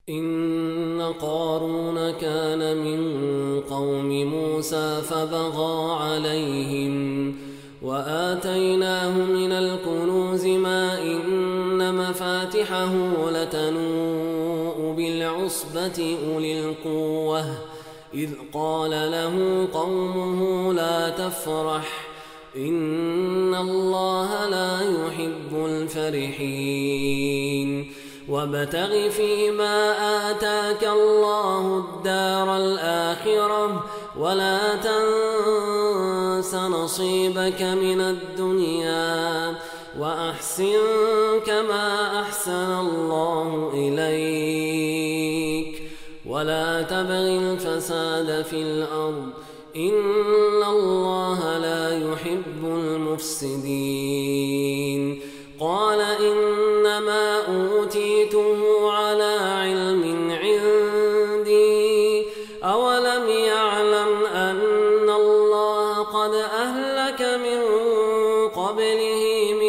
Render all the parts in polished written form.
إن قارون كان من قوم موسى فبغى عليهم وآتيناه من الكنوز ما إن مفاتحه لتنوء بالعصبة أولي القوة إذ قال له قومه لا تفرح إن الله لا يحب الفرحين وابتغ فيما آتاك الله الدار الآخرة ولا تنس نصيبك من الدنيا وأحسن كما أحسن الله إليك ولا تبغ الفساد في الأرض إن الله لا يحب المفسدين قال إنما أوتيته على علم عندي أولم يعلم أن الله قد أهلك من قبله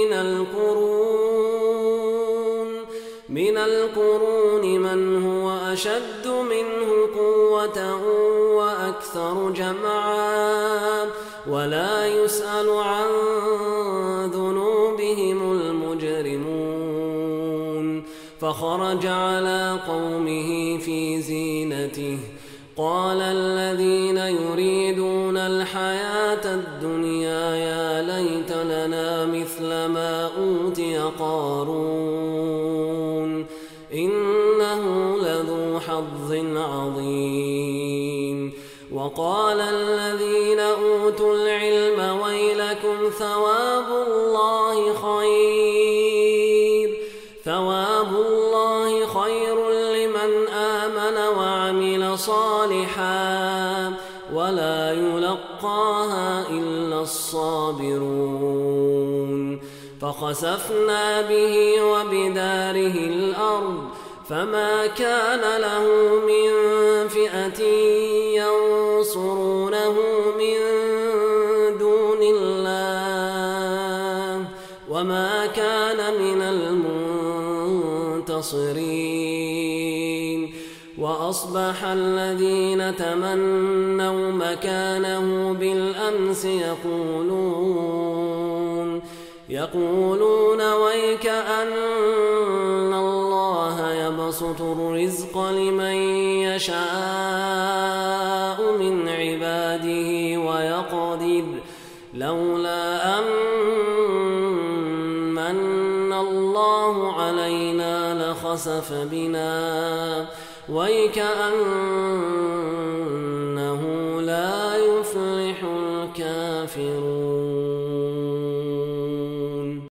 من القرون من هو أشد منه قوة وأكثر جمعا ولا يسأل عن ذنوبهم المجرمون فخرج على قومه في زينته قال الذين يريدون الحياة الدنيا يا ليت لنا مثل ما أوتي قارون إنه لذو حظ عظيم وقال الذين أوتوا العلم ويلكم ثواب الله خير لمن آمن وعمل صالحا ولا يلقاها إلا الصابرون فخسفنا به وبداره الأرض فما كان له من فئة ينصرونه من دون الله وما كان من المنتصرين وأصبح الذين تمنوا مكانه بالأمس يقولون ويك أن الله يبسط الرزق لمن يشاء من عباده ويقدر لولا أمن الله علينا لخسف بنا ويكأنه لا يفلح الكافرون